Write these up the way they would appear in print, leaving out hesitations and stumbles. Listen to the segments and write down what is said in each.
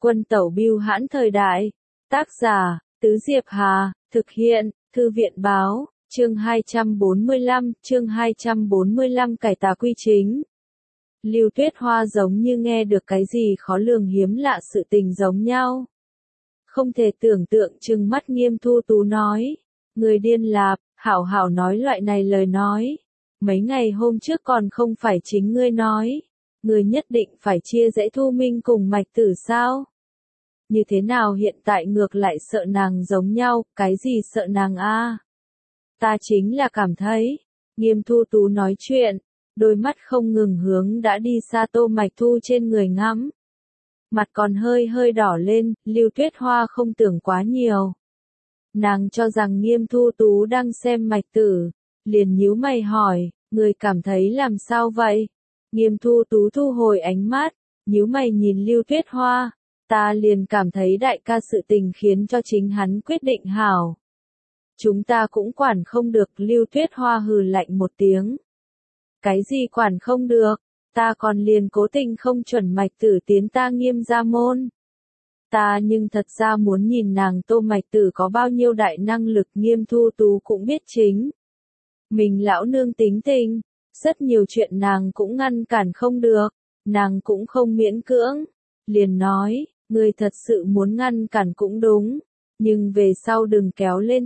Quân tẩu bưu hãn thời đại. Tác giả, Tứ Diệp Hà, thực hiện, Thư viện báo, chương 245 cải tà quy chính. Lưu Tuyết Hoa giống như nghe được cái gì khó lường hiếm lạ sự tình giống nhau. Không thể tưởng tượng trừng mắt Nghiêm Thu Tú nói. Người điên lạp, hảo hảo nói loại này lời nói. Mấy ngày hôm trước còn không phải chính ngươi nói. Ngươi nhất định phải chia rẽ Thu Minh cùng Mạch Tử sao? Như thế nào hiện tại ngược lại sợ nàng giống nhau, cái gì sợ nàng a? Ta chính là cảm thấy. Nghiêm Thu Tú nói chuyện, đôi mắt không ngừng hướng đã đi xa Tô Mạch Thu trên người ngắm. Mặt còn hơi hơi đỏ lên, Lưu Tuyết Hoa không tưởng quá nhiều. Nàng cho rằng Nghiêm Thu Tú đang xem Mạch Tử, liền nhíu mày hỏi, người cảm thấy làm sao vậy? Nghiêm Thu Tú thu hồi ánh mắt, nhíu mày nhìn Lưu Tuyết Hoa, ta liền cảm thấy đại ca sự tình khiến cho chính hắn quyết định hảo. Chúng ta cũng quản không được, Lưu Tuyết Hoa hừ lạnh một tiếng. Cái gì quản không được, ta còn liền cố tình không chuẩn Mạch Tử tiến ta Nghiêm gia môn. Ta nhưng thật ra muốn nhìn nàng Tô Mạch Tử có bao nhiêu đại năng lực. Nghiêm Thu Tú cũng biết chính. Mình lão nương tính tình, rất nhiều chuyện nàng cũng ngăn cản không được, nàng cũng không miễn cưỡng. Liền nói, ngươi thật sự muốn ngăn cản cũng đúng, nhưng về sau đừng kéo lên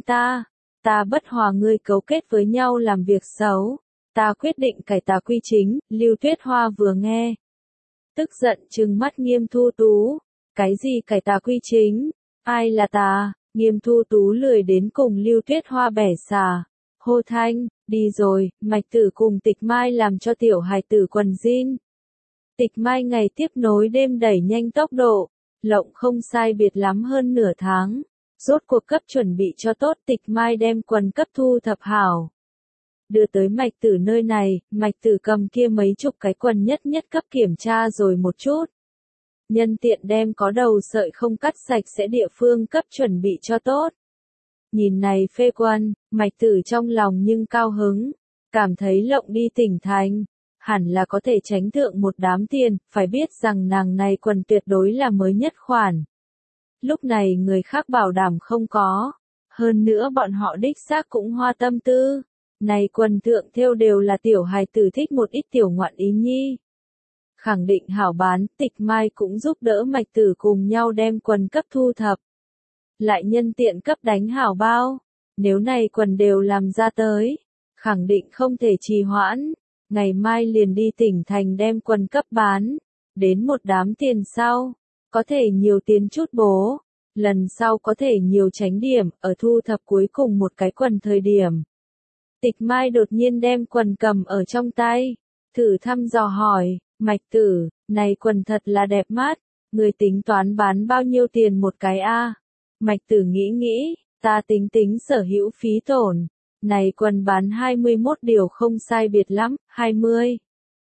ta bất hòa ngươi cấu kết với nhau làm việc xấu, ta quyết định cải tà quy chính. Lưu Tuyết Hoa vừa nghe, tức giận trừng mắt Nghiêm Thu Tú. Cái gì cải tà quy chính? Ai là ta? Nghiêm Thu Tú lười đến cùng Lưu Tuyết Hoa bẻ xả. Hô thanh, đi rồi, Mạch Tử cùng Tịch Mai làm cho tiểu hài tử quần jean. Tịch Mai ngày tiếp nối đêm đẩy nhanh tốc độ, lộng không sai biệt lắm hơn nửa tháng. Rốt cuộc cấp chuẩn bị cho tốt, Tịch Mai đem quần cấp thu thập hảo. Đưa tới Mạch Tử nơi này, Mạch Tử cầm kia mấy chục cái quần nhất cấp kiểm tra rồi một chút. Nhân tiện đem có đầu sợi không cắt sạch sẽ địa phương cấp chuẩn bị cho tốt. Nhìn này phê quần, Mạch Tử trong lòng nhưng cao hứng, cảm thấy lộng đi tỉnh thành, hẳn là có thể tránh thượng một đám tiền, phải biết rằng nàng này quần tuyệt đối là mới nhất khoản. Lúc này người khác bảo đảm không có, hơn nữa bọn họ đích xác cũng hoa tâm tư, này quần thượng thêu đều là tiểu hài tử thích một ít tiểu ngoạn ý nhi. Khẳng định hảo bán, Tịch Mai cũng giúp đỡ Mạch Tử cùng nhau đem quần cấp thu thập. Lại nhân tiện cấp đánh hảo bao, nếu này quần đều làm ra tới, khẳng định không thể trì hoãn, ngày mai liền đi tỉnh thành đem quần cấp bán, đến một đám tiền sau, có thể nhiều tiến chút bố, lần sau có thể nhiều tránh điểm, ở thu thập cuối cùng một cái quần thời điểm. Tịch Mai đột nhiên đem quần cầm ở trong tay, thử thăm dò hỏi, Mạch Tử, này quần thật là đẹp mắt, người tính toán bán bao nhiêu tiền một cái a? Mạch Tử nghĩ, ta tính sở hữu phí tổn, này quần bán 21 điều không sai biệt lắm, 20.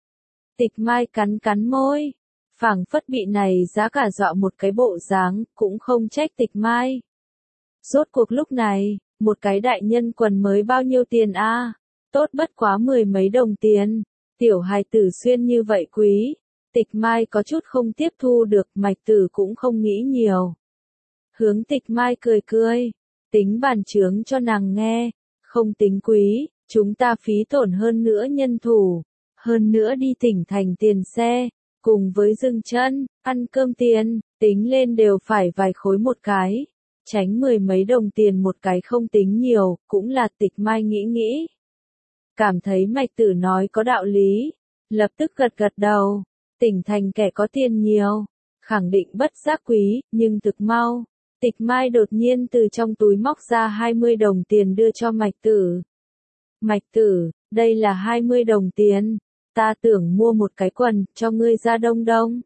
Tịch Mai cắn môi, phảng phất bị này giá cả dọa một cái bộ dáng, cũng không trách Tịch Mai. Rốt cuộc lúc này, một cái đại nhân quần mới bao nhiêu tiền a? Tốt bất quá 10 mấy đồng tiền. Tiểu hài tử xuyên như vậy quý, Tịch Mai có chút không tiếp thu được, Mạch Tử cũng không nghĩ nhiều. Hướng Tịch Mai cười, tính bàn chướng cho nàng nghe, không tính quý, chúng ta phí tổn hơn nữa nhân thủ, hơn nữa đi tỉnh thành tiền xe, cùng với dừng chân, ăn cơm tiền, tính lên đều phải vài khối một cái, tránh 10 mấy đồng tiền một cái không tính nhiều, cũng là. Tịch Mai nghĩ. Cảm thấy Mạch Tử nói có đạo lý, lập tức gật đầu, tỉnh thành kẻ có tiền nhiều, khẳng định bất giác quý, nhưng thực mau, Tịch Mai đột nhiên từ trong túi móc ra 20 đồng tiền đưa cho Mạch Tử. Mạch Tử, đây là 20 đồng tiền, ta tưởng mua một cái quần, cho ngươi ra đông.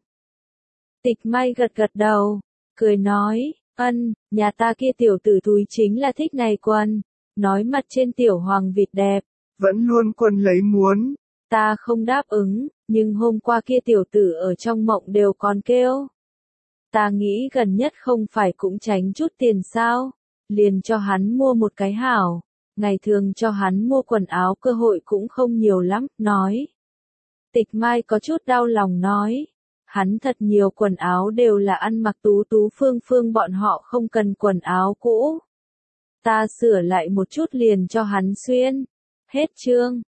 Tịch Mai gật đầu, cười nói, nhà ta kia tiểu tử túi chính là thích này quần, nói mặt trên tiểu hoàng vịt đẹp. Vẫn luôn quân lấy muốn. Ta không đáp ứng, nhưng hôm qua kia tiểu tử ở trong mộng đều còn kêu. Ta nghĩ gần nhất không phải cũng tránh chút tiền sao, liền cho hắn mua một cái hảo, ngày thường cho hắn mua quần áo cơ hội cũng không nhiều lắm, nói. Tịch Mai có chút đau lòng nói, Hắn thật nhiều quần áo đều là ăn mặc Tú Tú Phương Phương bọn họ không cần quần áo cũ. Ta sửa lại một chút liền cho hắn xuyên. Hết chương.